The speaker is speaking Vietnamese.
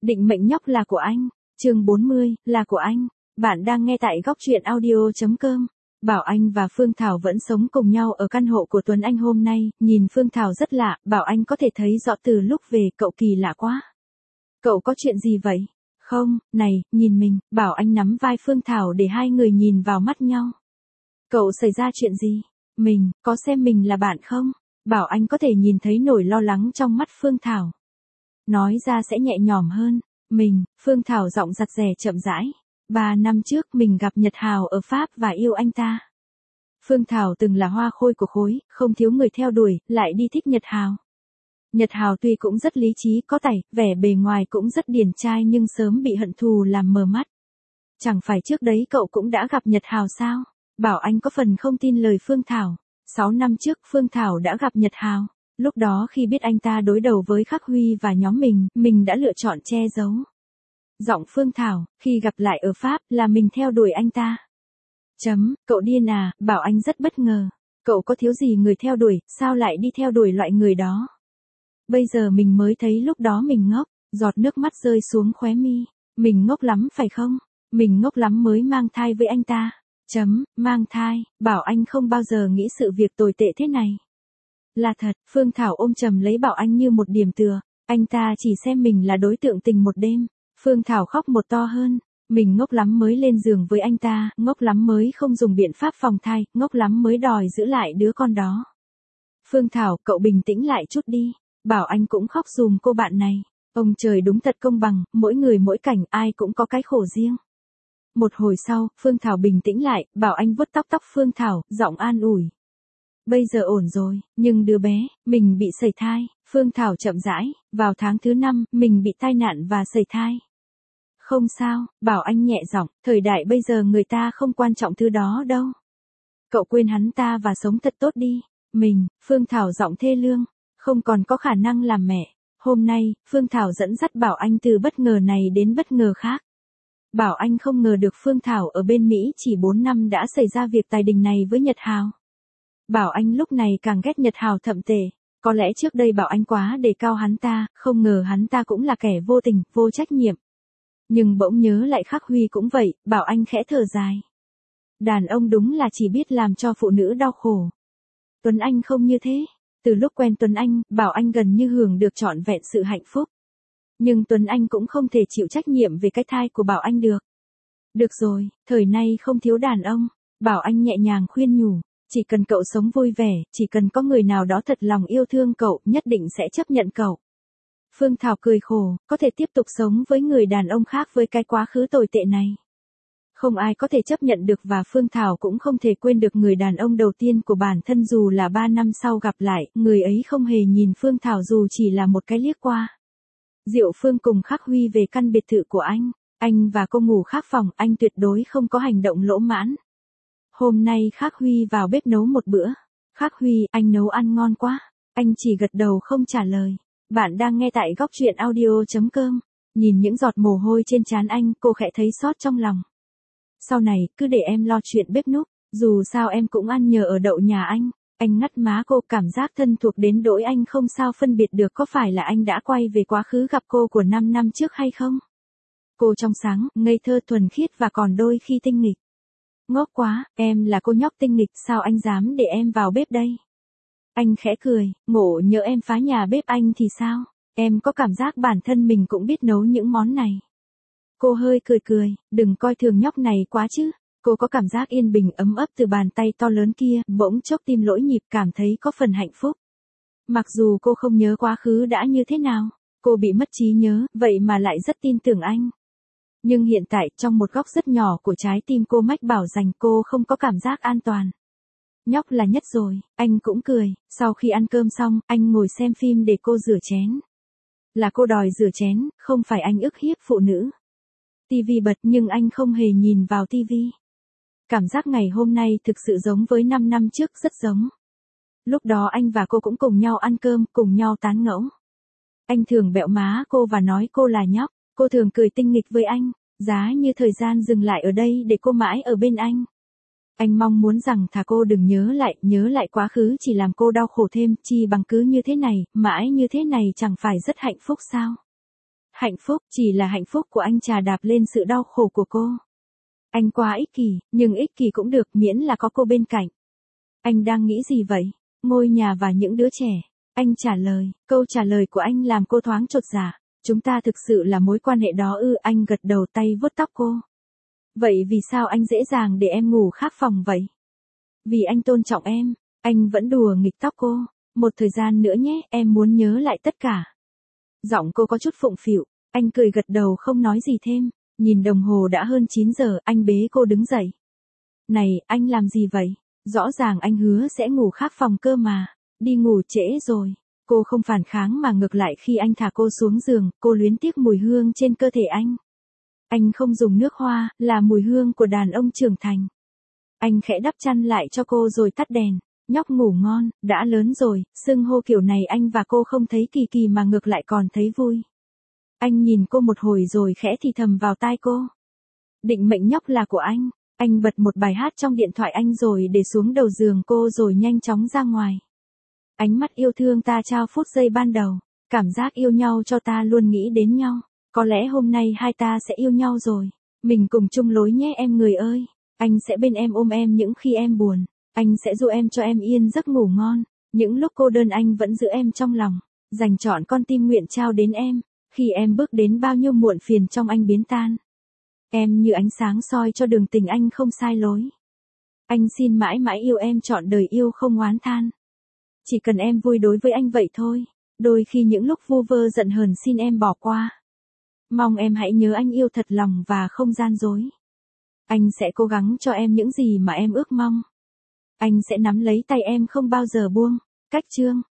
Định mệnh nhóc là của anh. Chương 40, là của anh. Bạn đang nghe tại góc truyện audio.com. Bảo Anh và Phương Thảo vẫn sống cùng nhau ở căn hộ của Tuấn Anh hôm nay, nhìn Phương Thảo rất lạ, Bảo Anh có thể thấy rõ từ lúc về, cậu kỳ lạ quá. Cậu có chuyện gì vậy? Không, này, nhìn mình, Bảo Anh nắm vai Phương Thảo để hai người nhìn vào mắt nhau. Cậu xảy ra chuyện gì? Mình, có xem mình là bạn không? Bảo Anh có thể nhìn thấy nỗi lo lắng trong mắt Phương Thảo. Nói ra sẽ nhẹ nhõm hơn. Mình, Phương Thảo giọng giặt rẻ chậm rãi. 3 năm trước mình gặp Nhật Hào ở Pháp và yêu anh ta. Phương Thảo từng là hoa khôi của khối, không thiếu người theo đuổi, lại đi thích Nhật Hào. Nhật Hào tuy cũng rất lý trí, có tài, vẻ bề ngoài cũng rất điển trai nhưng sớm bị hận thù làm mờ mắt. Chẳng phải trước đấy cậu cũng đã gặp Nhật Hào sao? Bảo Anh có phần không tin lời Phương Thảo. 6 năm trước Phương Thảo đã gặp Nhật Hào. Lúc đó khi biết anh ta đối đầu với Khắc Huy và nhóm mình đã lựa chọn che giấu. Giọng Phương Thảo, khi gặp lại ở Pháp là mình theo đuổi anh ta. Cậu điên à, Bảo Anh rất bất ngờ. Cậu có thiếu gì người theo đuổi, sao lại đi theo đuổi loại người đó? Bây giờ mình mới thấy lúc đó mình ngốc, giọt nước mắt rơi xuống khóe mi. Mình ngốc lắm phải không? Mình ngốc lắm mới mang thai với anh ta. Mang thai, Bảo Anh không bao giờ nghĩ sự việc tồi tệ thế này. Là thật, Phương Thảo ôm chầm lấy Bảo Anh như một điểm tựa. Anh ta chỉ xem mình là đối tượng tình một đêm. Phương Thảo khóc một to hơn. Mình ngốc lắm mới lên giường với anh ta, ngốc lắm mới không dùng biện pháp phòng thai, ngốc lắm mới đòi giữ lại đứa con đó. Phương Thảo, cậu bình tĩnh lại chút đi. Bảo Anh cũng khóc dùm cô bạn này. Ông trời đúng thật công bằng, mỗi người mỗi cảnh, ai cũng có cái khổ riêng. Một hồi sau, Phương Thảo bình tĩnh lại, Bảo Anh vuốt tóc Phương Thảo, giọng an ủi. Bây giờ ổn rồi, nhưng đứa bé, mình bị sẩy thai. Phương Thảo chậm rãi, vào tháng thứ 5, mình bị tai nạn và sẩy thai. Không sao, Bảo Anh nhẹ giọng, thời đại bây giờ người ta không quan trọng thứ đó đâu. Cậu quên hắn ta và sống thật tốt đi. Mình, Phương Thảo giọng thê lương, không còn có khả năng làm mẹ. Hôm nay, Phương Thảo dẫn dắt Bảo Anh từ bất ngờ này đến bất ngờ khác. Bảo Anh không ngờ được Phương Thảo ở bên Mỹ chỉ 4 năm đã xảy ra việc tài đình này với Nhật Hào. Bảo Anh lúc này càng ghét Nhật Hào thậm tệ. Có lẽ trước đây Bảo Anh quá đề cao hắn ta, không ngờ hắn ta cũng là kẻ vô tình, vô trách nhiệm. Nhưng bỗng nhớ lại Khắc Huy cũng vậy, Bảo Anh khẽ thở dài. Đàn ông đúng là chỉ biết làm cho phụ nữ đau khổ. Tuấn Anh không như thế. Từ lúc quen Tuấn Anh, Bảo Anh gần như hưởng được trọn vẹn sự hạnh phúc. Nhưng Tuấn Anh cũng không thể chịu trách nhiệm về cái thai của Bảo Anh được. Được rồi, thời nay không thiếu đàn ông. Bảo Anh nhẹ nhàng khuyên nhủ. Chỉ cần cậu sống vui vẻ, chỉ cần có người nào đó thật lòng yêu thương cậu, nhất định sẽ chấp nhận cậu. Phương Thảo cười khổ, có thể tiếp tục sống với người đàn ông khác với cái quá khứ tồi tệ này. Không ai có thể chấp nhận được và Phương Thảo cũng không thể quên được người đàn ông đầu tiên của bản thân dù là 3 năm sau gặp lại, người ấy không hề nhìn Phương Thảo dù chỉ là một cái liếc qua. Diệu Phương cùng Khắc Huy về căn biệt thự của anh và cô ngủ khác phòng, anh tuyệt đối không có hành động lỗ mãn. Hôm nay Khắc Huy vào bếp nấu một bữa. Khắc Huy, anh nấu ăn ngon quá. Anh chỉ gật đầu không trả lời. Bạn đang nghe tại góc truyện audio.com. Nhìn những giọt mồ hôi trên trán anh, cô khẽ thấy xót trong lòng. Sau này, cứ để em lo chuyện bếp núc, dù sao em cũng ăn nhờ ở đậu nhà anh. Anh ngắt má cô, cảm giác thân thuộc đến nỗi anh không sao phân biệt được có phải là anh đã quay về quá khứ gặp cô của 5 năm trước hay không. Cô trong sáng, ngây thơ thuần khiết và còn đôi khi tinh nghịch. Ngốc quá, em là cô nhóc tinh nghịch, sao anh dám để em vào bếp đây? Anh khẽ cười, ngộ nhỡ em phá nhà bếp anh thì sao? Em có cảm giác bản thân mình cũng biết nấu những món này. Cô hơi cười, đừng coi thường nhóc này quá chứ. Cô có cảm giác yên bình ấm ấp từ bàn tay to lớn kia, bỗng chốc tim lỗi nhịp cảm thấy có phần hạnh phúc. Mặc dù cô không nhớ quá khứ đã như thế nào, cô bị mất trí nhớ, vậy mà lại rất tin tưởng anh. Nhưng hiện tại, trong một góc rất nhỏ của trái tim cô mách bảo rằng cô không có cảm giác an toàn. Nhóc là nhất rồi, anh cũng cười, sau khi ăn cơm xong, anh ngồi xem phim để cô rửa chén. Là cô đòi rửa chén, không phải anh ức hiếp phụ nữ. Tivi bật nhưng anh không hề nhìn vào tivi. Cảm giác ngày hôm nay thực sự giống với 5 năm trước, rất giống. Lúc đó anh và cô cũng cùng nhau ăn cơm, cùng nhau tán ngẫu. Anh thường bẹo má cô và nói cô là nhóc, cô thường cười tinh nghịch với anh, giá như thời gian dừng lại ở đây để cô mãi ở bên anh. Anh mong muốn rằng thà cô đừng nhớ lại quá khứ chỉ làm cô đau khổ thêm, chi bằng cứ như thế này, mãi như thế này chẳng phải rất hạnh phúc sao? Hạnh phúc, chỉ là hạnh phúc của anh trà đạp lên sự đau khổ của cô. Anh quá ích kỷ, nhưng ích kỷ cũng được miễn là có cô bên cạnh. Anh đang nghĩ gì vậy? Ngôi nhà và những đứa trẻ. Anh trả lời, câu trả lời của anh làm cô thoáng chột dạ. Chúng ta thực sự là mối quan hệ đó ư? Anh gật đầu tay vuốt tóc cô. Vậy vì sao anh dễ dàng để em ngủ khác phòng vậy? Vì anh tôn trọng em. Anh vẫn đùa nghịch tóc cô. Một thời gian nữa nhé, em muốn nhớ lại tất cả. Giọng cô có chút phụng phịu. Anh cười gật đầu không nói gì thêm. Nhìn đồng hồ đã hơn 9 giờ, anh bế cô đứng dậy. Này, anh làm gì vậy? Rõ ràng anh hứa sẽ ngủ khác phòng cơ mà. Đi ngủ trễ rồi. Cô không phản kháng mà ngược lại khi anh thả cô xuống giường, cô luyến tiếc mùi hương trên cơ thể anh. Anh không dùng nước hoa, là mùi hương của đàn ông trưởng thành. Anh khẽ đắp chăn lại cho cô rồi tắt đèn. Nhóc ngủ ngon, đã lớn rồi, xưng hô kiểu này anh và cô không thấy kỳ kỳ mà ngược lại còn thấy vui. Anh nhìn cô một hồi rồi khẽ thì thầm vào tai cô. Định mệnh nhóc là của anh. Anh bật một bài hát trong điện thoại anh rồi để xuống đầu giường cô rồi nhanh chóng ra ngoài. Ánh mắt yêu thương ta trao phút giây ban đầu. Cảm giác yêu nhau cho ta luôn nghĩ đến nhau. Có lẽ hôm nay hai ta sẽ yêu nhau rồi. Mình cùng chung lối nhé em người ơi. Anh sẽ bên em ôm em những khi em buồn. Anh sẽ dỗ em cho em yên giấc ngủ ngon. Những lúc cô đơn anh vẫn giữ em trong lòng. Dành trọn con tim nguyện trao đến em. Khi em bước đến bao nhiêu muộn phiền trong anh biến tan. Em như ánh sáng soi cho đường tình anh không sai lối. Anh xin mãi mãi yêu em trọn đời yêu không oán than. Chỉ cần em vui đối với anh vậy thôi. Đôi khi những lúc vu vơ giận hờn xin em bỏ qua. Mong em hãy nhớ anh yêu thật lòng và không gian dối. Anh sẽ cố gắng cho em những gì mà em ước mong. Anh sẽ nắm lấy tay em không bao giờ buông. Cách chương